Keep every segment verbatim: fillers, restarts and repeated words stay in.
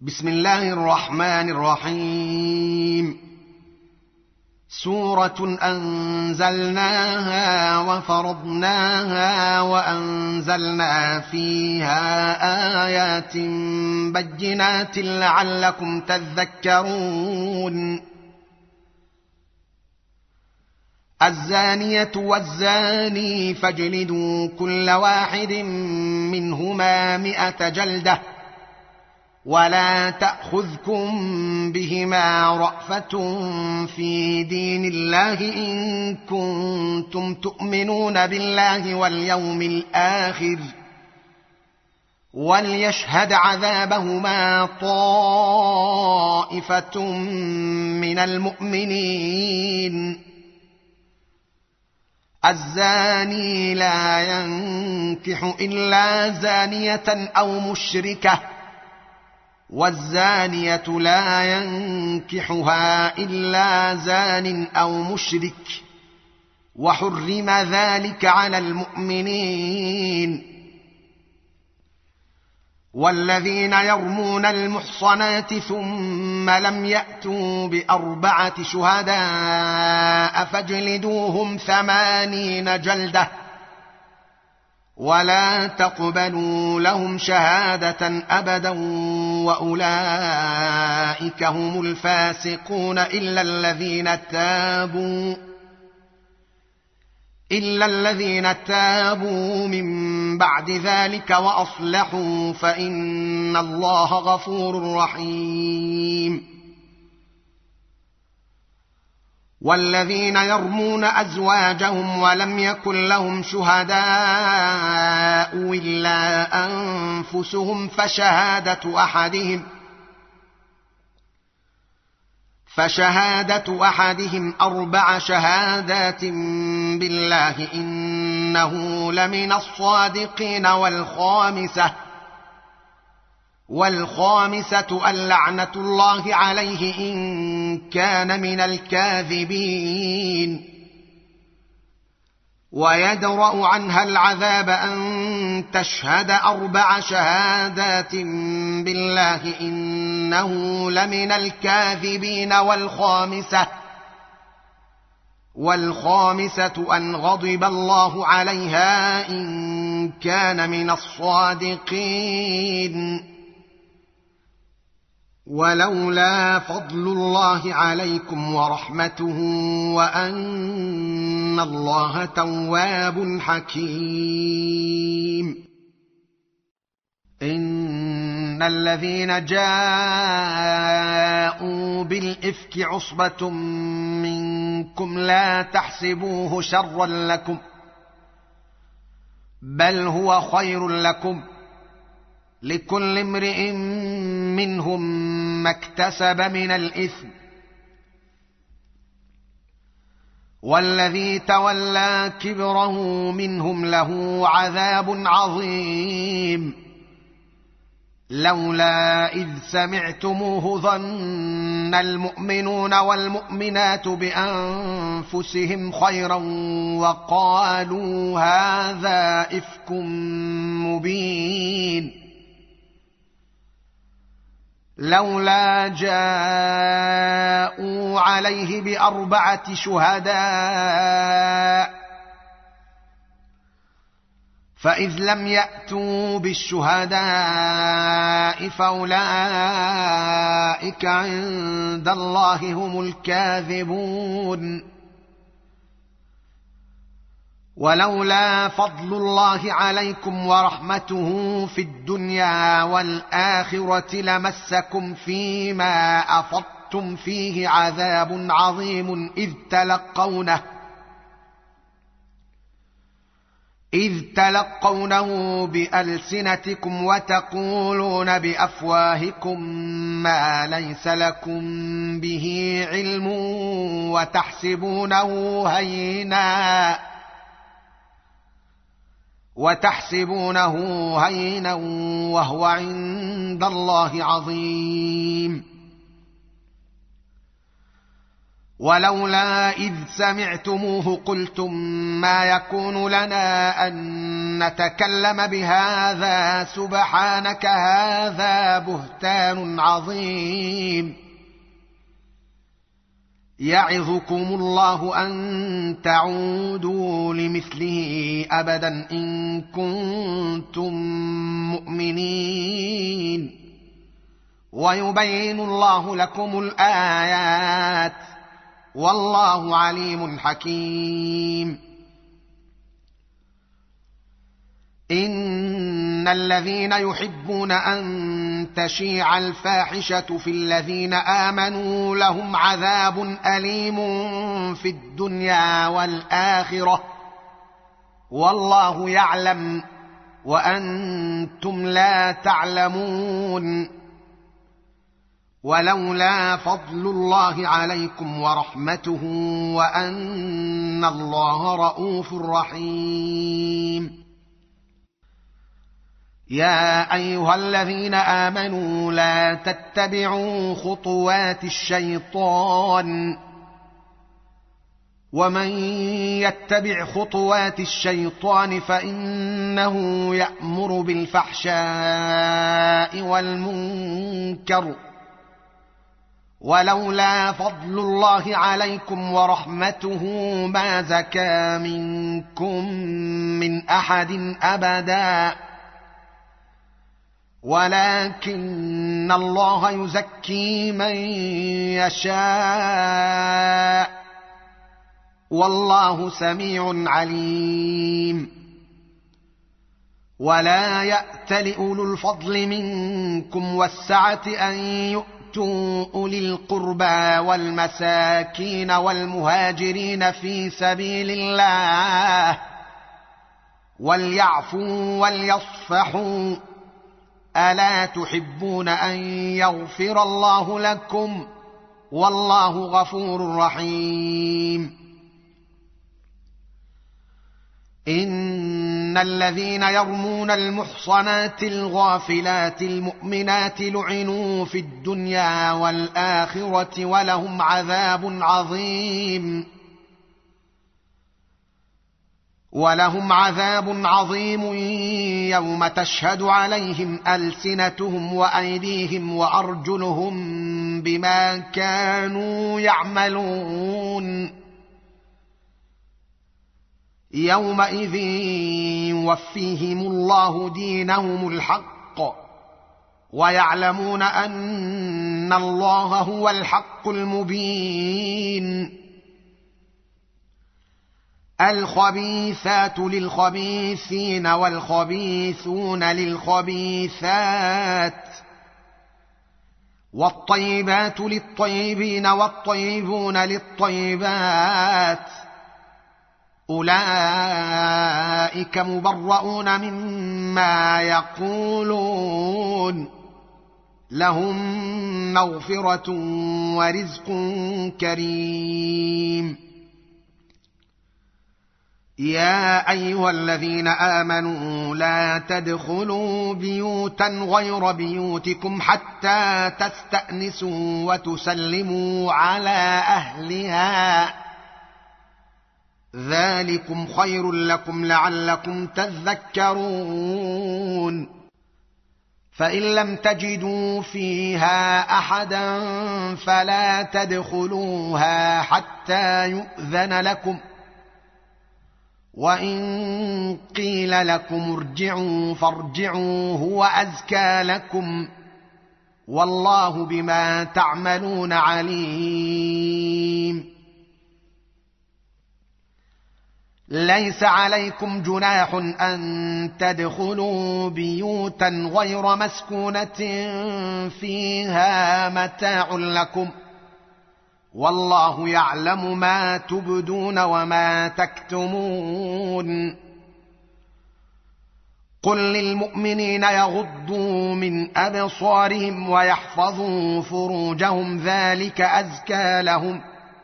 بسم الله الرحمن الرحيم. سورة أنزلناها وفرضناها وأنزلنا فيها آيات بينات لعلكم تذكرون. الزانية والزاني فاجلدوا كل واحد منهما مئة جلدة ولا تأخذكم بهما رأفة في دين الله إن كنتم تؤمنون بالله واليوم الآخر وليشهد عذابهما طائفة من المؤمنين. الزاني لا ينكح إلا زانية أو مشركة والزانية لا ينكحها إلا زان أو مشرك وحرم ذلك على المؤمنين. والذين يرمون المحصنات ثم لم يأتوا بأربعة شهداء فاجلدوهم ثمانين جلدة ولا تقبلوا لهم شهادة أبدا وأولئك هم الفاسقون إلا الذين تابوا إلا الذين تابوا من بعد ذلك وأصلحوا فإن الله غفور رحيم. والذين يرمون أزواجهم ولم يكن لهم شهداء إلا أنفسهم فشهادة أحدهم فشهادة أحدهم أربع شهادات بالله إنه لمن الصادقين. والخامسة والخامسة اللعنة الله عليه إن كان من الكاذبين. ويدرأ عنها العذاب أن تشهد أربع شهادات بالله إنه لمن الكاذبين. والخامسة والخامسة أن غضب الله عليها إن كان من الصادقين. ولولا فضل الله عليكم ورحمته وأن الله تواب حكيم. إن الذين جاءوا بالإفك عصبة منكم لا تحسبوه شرا لكم بل هو خير لكم لكل امرئ منهم ما اكتسب من الإثم. والذي تولى كبره منهم له عذاب عظيم. لولا إذ سمعتموه ظن المؤمنون والمؤمنات بأنفسهم خيرا وقالوا هذا إفك مبين. لولا جاءوا عليه بأربعة شهداء فإذ لم يأتوا بالشهداء فأولئك عند الله هم الكاذبون. ولولا فضل الله عليكم ورحمته في الدنيا والآخرة لمسكم فيما أفضتم فيه عذاب عظيم إذ تلقونه إذ تلقونه بألسنتكم وتقولون بأفواهكم ما ليس لكم به علم وتحسبونه هينا وتحسبونه هينا وهو عند الله عظيم. ولولا إذ سمعتموه قلتم ما يكون لنا أن نتكلم بهذا سبحانك هذا بهتان عظيم يعظكم الله أن تعودوا لمثله أبدا إن كنتم مؤمنين ويبين الله لكم الآيات والله عليم حكيم. إن الذين يحبون أن تشيع الفاحشة في الذين آمنوا لهم عذاب أليم في الدنيا والآخرة والله يعلم وأنتم لا تعلمون. ولولا فضل الله عليكم ورحمته وأن الله رءوف رحيم. يا أيها الذين آمنوا لا تتبعوا خطوات الشيطان ومن يتبع خطوات الشيطان فإنه يأمر بالفحشاء والمنكر ولولا فضل الله عليكم ورحمته ما زكى منكم من أحد أبدا ولكن الله يزكي من يشاء والله سميع عليم. ولا يأتل أولو الفضل منكم والسعة أن يؤتوا أولي القربى والمساكين والمهاجرين في سبيل الله وليعفوا وليصفحوا ألا تحبون أن يغفر الله لكم والله غفور رحيم. إن الذين يرمون المحصنات الغافلات المؤمنات لعنوا في الدنيا والآخرة ولهم عذاب عظيم ولهم عذاب عظيم يوم تشهد عليهم ألسنتهم وأيديهم وأرجلهم بما كانوا يعملون يومئذ يوفيهم الله دينهم الحق ويعلمون أن الله هو الحق المبين. الخبيثات للخبيثين والخبيثون للخبيثات والطيبات للطيبين والطيبون للطيبات أولئك مبرؤون مما يقولون لهم مغفرة ورزق كريم. يا أيها الذين آمنوا لا تدخلوا بيوتا غير بيوتكم حتى تستأنسوا وتسلموا على أهلها ذلكم خير لكم لعلكم تذكرون. فإن لم تجدوا فيها أحدا فلا تدخلوها حتى يؤذن لكم وإن قيل لكم ارجعوا فارجعوا هو أزكى لكم والله بما تعملون عليم. ليس عليكم جناح أن تدخلوا بيوتا غير مسكونة فيها متاع لكم والله يعلم ما تبدون وما تكتمون. قل للمؤمنين يغضوا من أبصارهم ويحفظوا فروجهم ذلك أزكى لهم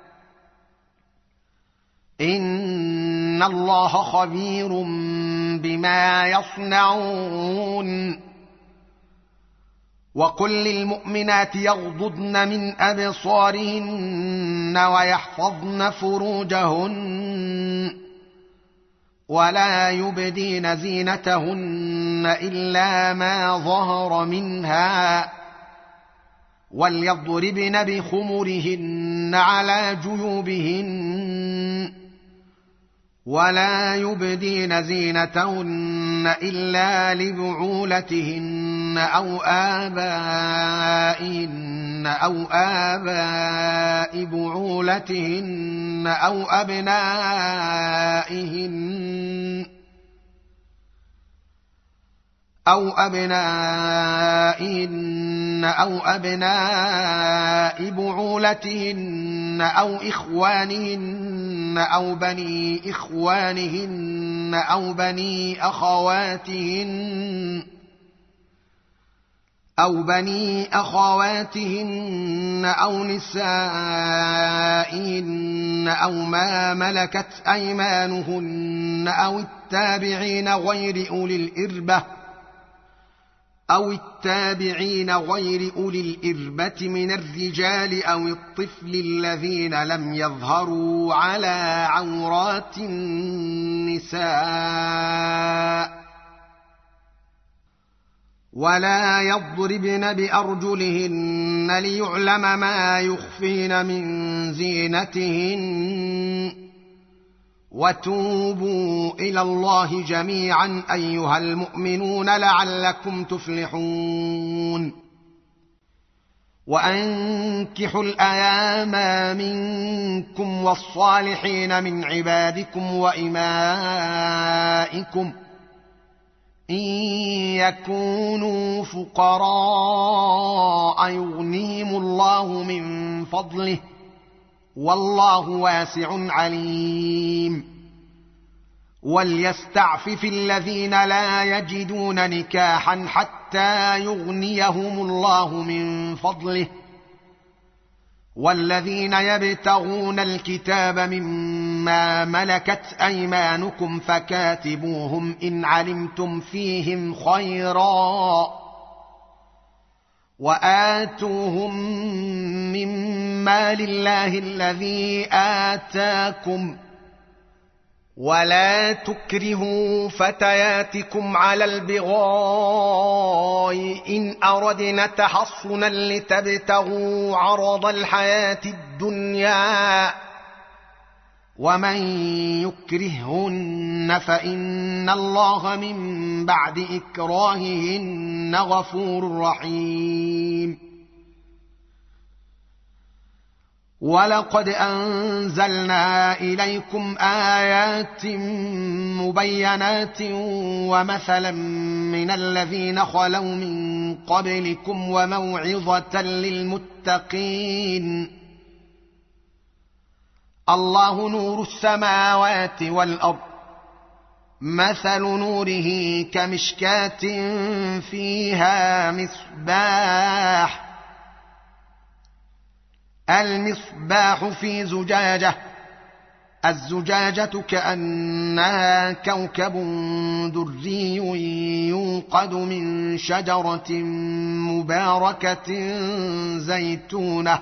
إن الله خبير بما يصنعون. وقل للمؤمنات يغضضن من أبصارهن ويحفظن فروجهن ولا يبدين زينتهن إلا ما ظهر منها وليضربن بخمرهن على جيوبهن ولا يبدين زينتهن إلا لبعولتهن أو آبائهن أو آباء بعولتهن أو أبنائهن أو أبنائهن أو أبناء بعولتهن أو إخوانهن أو بني إخوانهن أو بني أخواتهن أو بني أخواتهن أو نسائهن أو ما ملكت أيمانهن أو التابعين غير أولي الإربة أو التابعين غير أولي الإربة من الرجال أو الطفل الذين لم يظهروا على عورات النساء ولا يضربن بأرجلهن ليعلم ما يخفين من زينتهن وتوبوا إلى الله جميعا أيها المؤمنون لعلكم تفلحون وأنكحوا الأيام منكم والصالحين من عبادكم وإمائكم إن يكونوا فقراء يغنيهم الله من فضله والله واسع عليم وليستعفف الذين لا يجدون نكاحا حتى يغنيهم الله من فضله والذين يبتغون الكتاب مما ملكت أيمانكم فكاتبوهم إن علمتم فيهم خيرا وآتوهم مما لله الذي آتاكم ولا تكرهوا فتياتكم على البغاء إن أردنا تحصنا لتبتغوا عرض الحياة الدنيا ومن يكرههن فإن الله من بعد إكراههن غفور رحيم ولقد أنزلنا إليكم آيات مبينات ومثلا من الذين خلوا من قبلكم وموعظة للمتقين الله نور السماوات والأرض مثل نوره كمشكاة فيها مصباح المصباح في زجاجة الزجاجة كأنها كوكب دري يوقد من شجرة مباركة زيتونة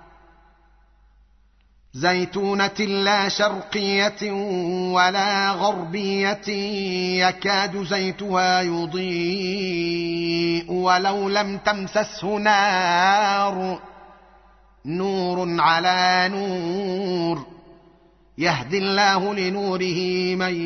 زيتونة لا شرقية ولا غربية يكاد زيتها يضيء ولو لم تمسسه نار نور على نور يهدي الله لنوره من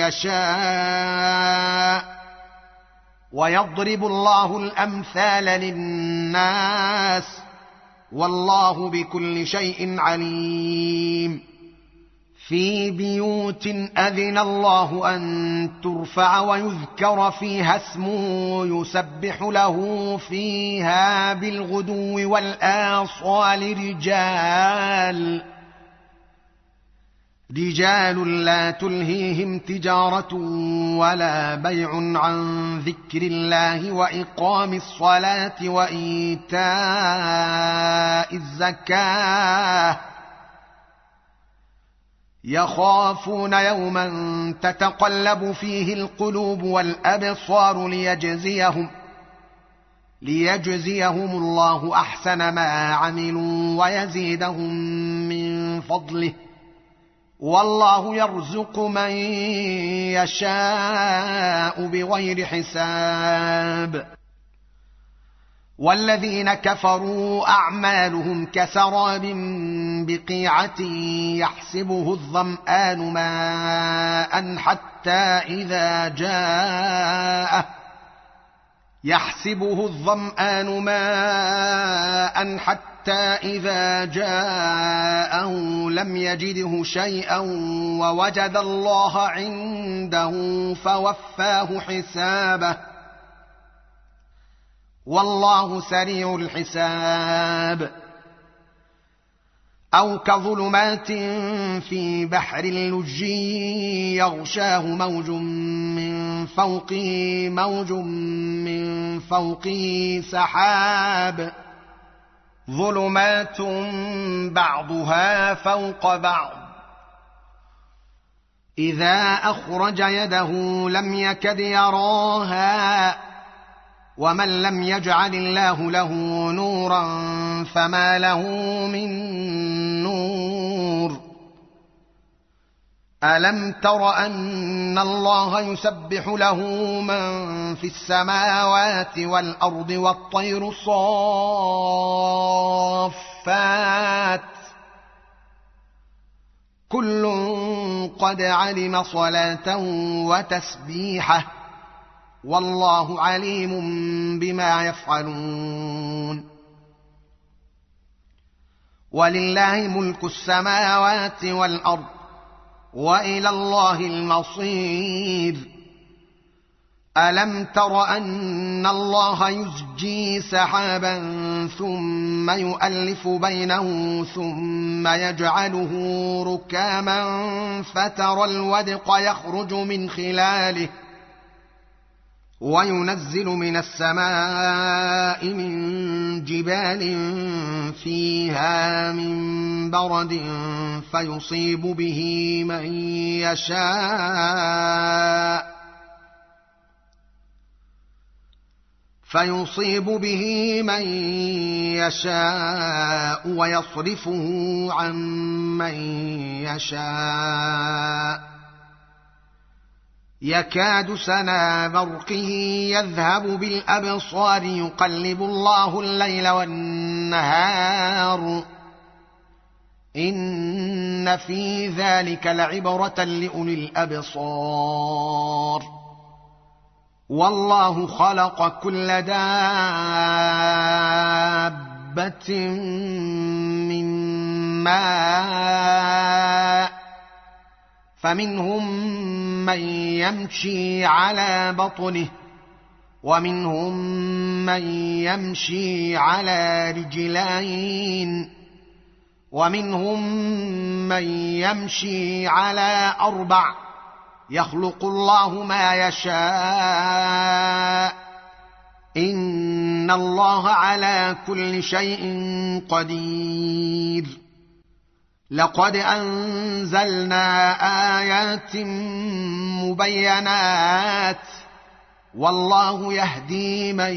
يشاء ويضرب الله الأمثال للناس والله بكل شيء عليم في بيوت أذن الله أن ترفع ويذكر فيها اسمه يسبح له فيها بالغدو والآصال رجال رجال لا تلهيهم تجارة ولا بيع عن ذكر الله وإقام الصلاة وإيتاء الزكاة يخافون يوما تتقلب فيه القلوب والأبصار ليجزيهم ليجزيهم الله أحسن ما عملوا ويزيدهم من فضله، والله يرزق من يشاء بغير حساب. والذين كفروا أعمالهم كسراب بقيعة يحسبه الظمآن ماء حتى إذا جاءه يحسبه الظمآن ماء حتى إذا جاءه لم يجده شيئا ووجد الله عنده فوفاه حسابه، والله سريع الحساب. أو كظلمات في بحر لجي يغشاه موج من فوقه موج من فوقه سحاب، ظلمات بعضها فوق بعض، إذا أخرج يده لم يكد يراها، ومن لم يجعل الله له نورا فما له من نور. ألم تر أن الله يسبح له من في السماوات والأرض والطير صافات كل قد علم صلاته وتسبيحه، والله عليم بما يفعلون. ولله ملك السماوات والأرض وإلى الله المصير. ألم تر أن الله يزجي سحابا ثم يؤلف بينه ثم يجعله ركاما فترى الودق يخرج من خلاله وينزل من السماء من جبال فيها من برد فيصيب به من يشاء فيصيب به من يشاء ويصرفه عن من يشاء يكاد سنا برقه يذهب بالأبصار يقلب الله الليل والنهار إن في ذلك لعبرة لأولي الأبصار. والله خلق كل دابة من ماء فمنهم من يمشي على بطنه ومنهم من يمشي على رجلين ومنهم من يمشي على أربع يخلق الله ما يشاء إن الله على كل شيء قدير. لقد أنزلنا آيات مبينات والله يهدي من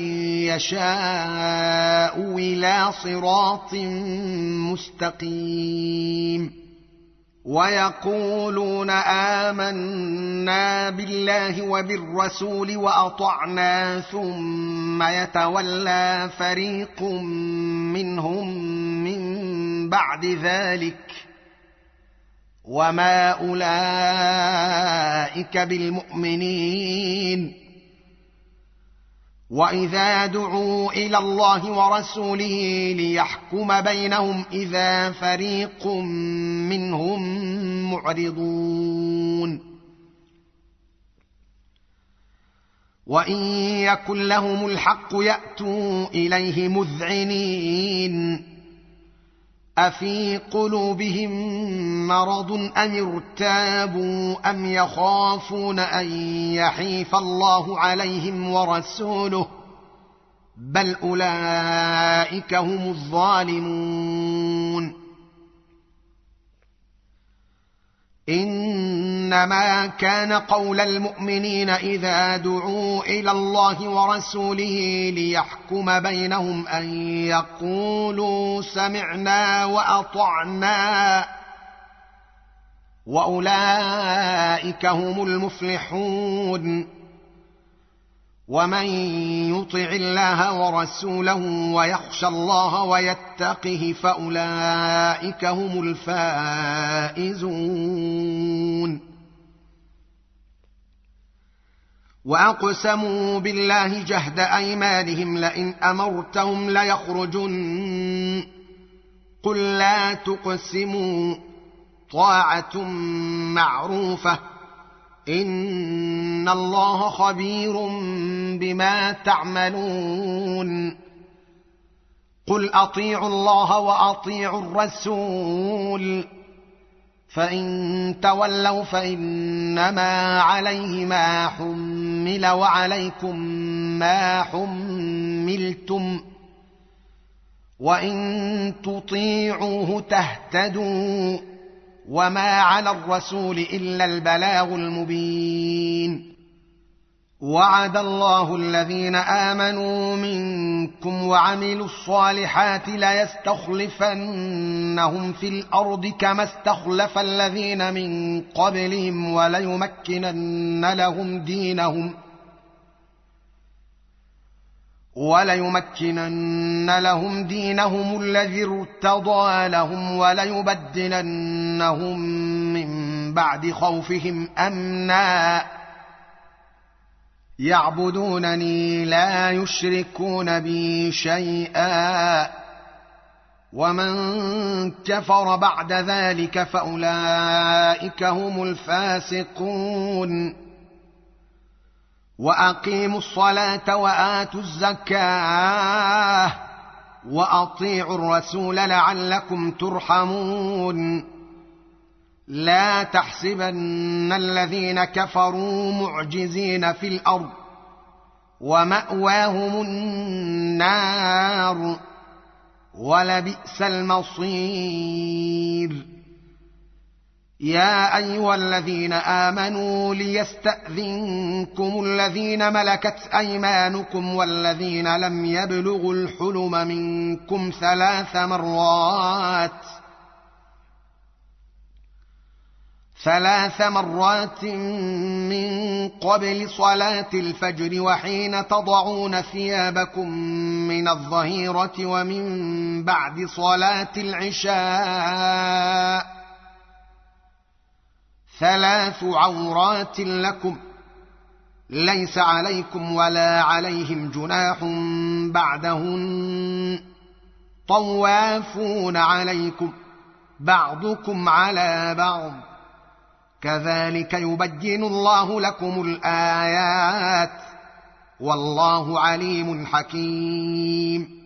يشاء إلى صراط مستقيم. ويقولون آمنا بالله وبالرسول وأطعنا ثم يتولى فريق منهم من بعد ذلك وما أولئك بالمؤمنين. وإذا دعوا إلى الله ورسوله ليحكم بينهم إذا فريق منهم معرضون. وإن يكن لهم الحق يأتوا إليه مذعنين أفي قلوبهم مرض أم ارتابوا أم يخافون أن يحيف الله عليهم ورسوله بل أولئك هم الظالمون. إنما كان قول المؤمنين إذا دعوا إلى الله ورسوله ليحكم بينهم أن يقولوا سمعنا وأطعنا وأولئك هم المفلحون. ومن يطع الله ورسوله ويخشى الله ويتقه فأولئك هم الفائزون. وأقسموا بالله جهد أيمانهم لئن أمرتهم ليخرجن قل لا تقسموا طاعة معروفة إن الله خبير بما تعملون. قل أطيعوا الله وأطيعوا الرسول فإن تولوا فإنما عليه ما حمل وعليكم ما حملتم وإن تطيعوه تهتدوا وما على الرسول إلا البلاغ المبين. وعد الله الذين آمنوا منكم وعملوا الصالحات ليستخلفنهم في الأرض كما استخلف الذين من قبلهم وليمكنن لهم دينهم وليمكنن لهم دينهم الذي ارتضى لهم وليبدلنهم من بعد خوفهم أمنا يعبدونني لا يشركون بي شيئا ومن كفر بعد ذلك فأولئك هم الفاسقون. وأقيموا الصلاة وآتوا الزكاة وأطيعوا الرسول لعلكم ترحمون. لا تحسبن الذين كفروا معجزين في الأرض ومأواهم النار ولبئس المصير. يا أيها الذين آمنوا ليستأذنكم الذين ملكت أيمانكم والذين لم يبلغوا الحلم منكم ثلاث مرات ثلاث مرات من قبل صلاة الفجر وحين تضعون ثيابكم من الظهيرة ومن بعد صلاة العشاء ثلاث عورات لكم ليس عليكم ولا عليهم جناح بعدهن طوافون عليكم بعضكم على بعض كذلك يبين الله لكم الآيات والله عليم حكيم.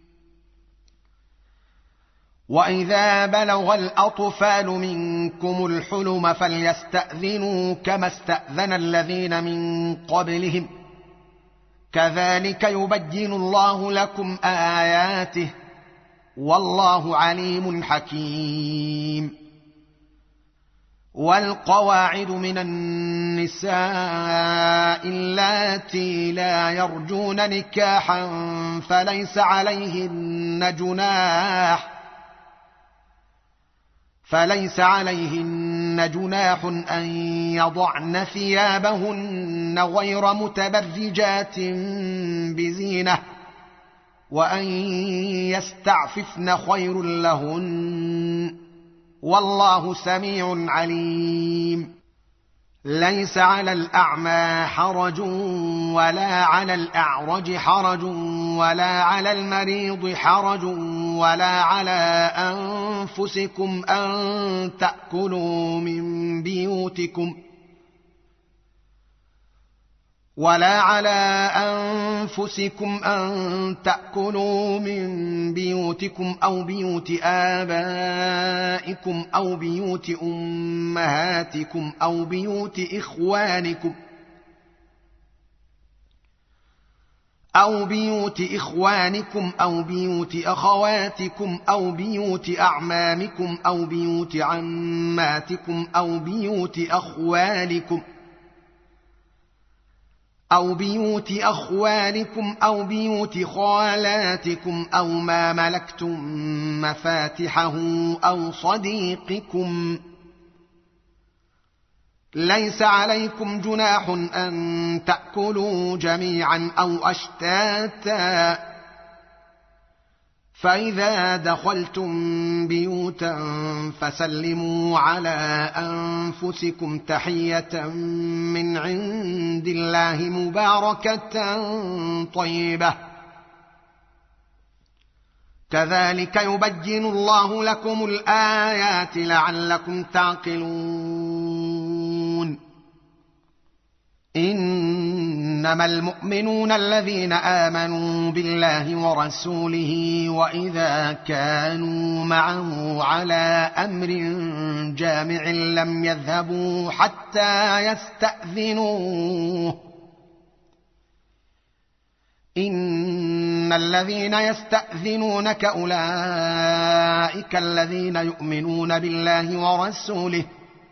وإذا بلغ الأطفال منكم الحلم فليستأذنوا كما استأذن الذين من قبلهم كذلك يبين الله لكم آياته والله عليم حكيم. والقواعد من النساء اللاتي لا يرجون نكاحا فليس عليهن جناح فليس عليهن جناح أن يضعن ثيابهن غير متبرجات بزينة وأن يستعففن خير لهن والله سميع عليم. ليس على الأعمى حرج ولا على الأعرج حرج ولا على المريض حرج ولا على أنفسكم أن تأكلوا من بيوتكم ولا على أنفسكم أن تأكلوا من بيوتكم أو بيوت آبائكم أو بيوت أمهاتكم أو بيوت إخوانكم أو بيوت إخوانكم أو بيوت أخواتكم أو بيوت أعمامكم أو بيوت عماتكم أو بيوت أخوالكم أو بيوت أخوالكم أو بيوت خالاتكم أو ما ملكتم مفاتحه أو صديقكم. ليس عليكم جناح أن تأكلوا جميعا أو أشتاتا، فإذا دخلتم بيوتا فسلموا على أنفسكم تحية من عند الله مباركة طيبة، كذلك يبين الله لكم الآيات لعلكم تعقلون. إنما المؤمنون الذين آمنوا بالله ورسوله وإذا كانوا معه على أمر جامع لم يذهبوا حتى يستأذنوه. إن الذين يستأذنونك أولئك الذين يؤمنون بالله ورسوله،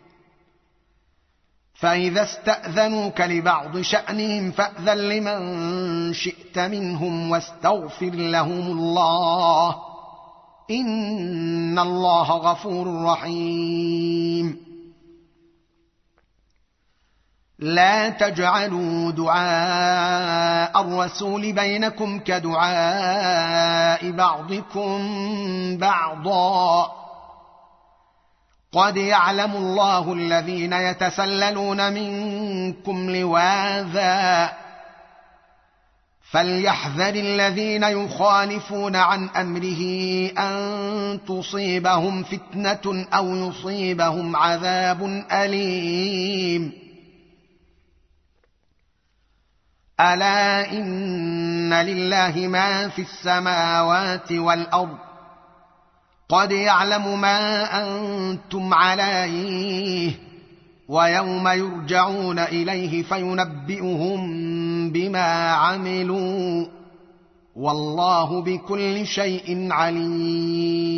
فإذا استأذنوك لبعض شأنهم فأذن لمن شئت منهم واستغفر لهم الله، إن الله غفور رحيم. لا تجعلوا دعاء الرسول بينكم كدعاء بعضكم بعضا، قد يعلم الله الذين يتسللون منكم لواذا، فليحذر الذين يخالفون عن أمره أن تصيبهم فتنة أو يصيبهم عذاب أليم. ألا إن لله ما في السماوات والأرض، قد يعلم ما أنتم عليه، ويوم يرجعون إليه فينبئهم بما عملوا، والله بكل شيء عليم.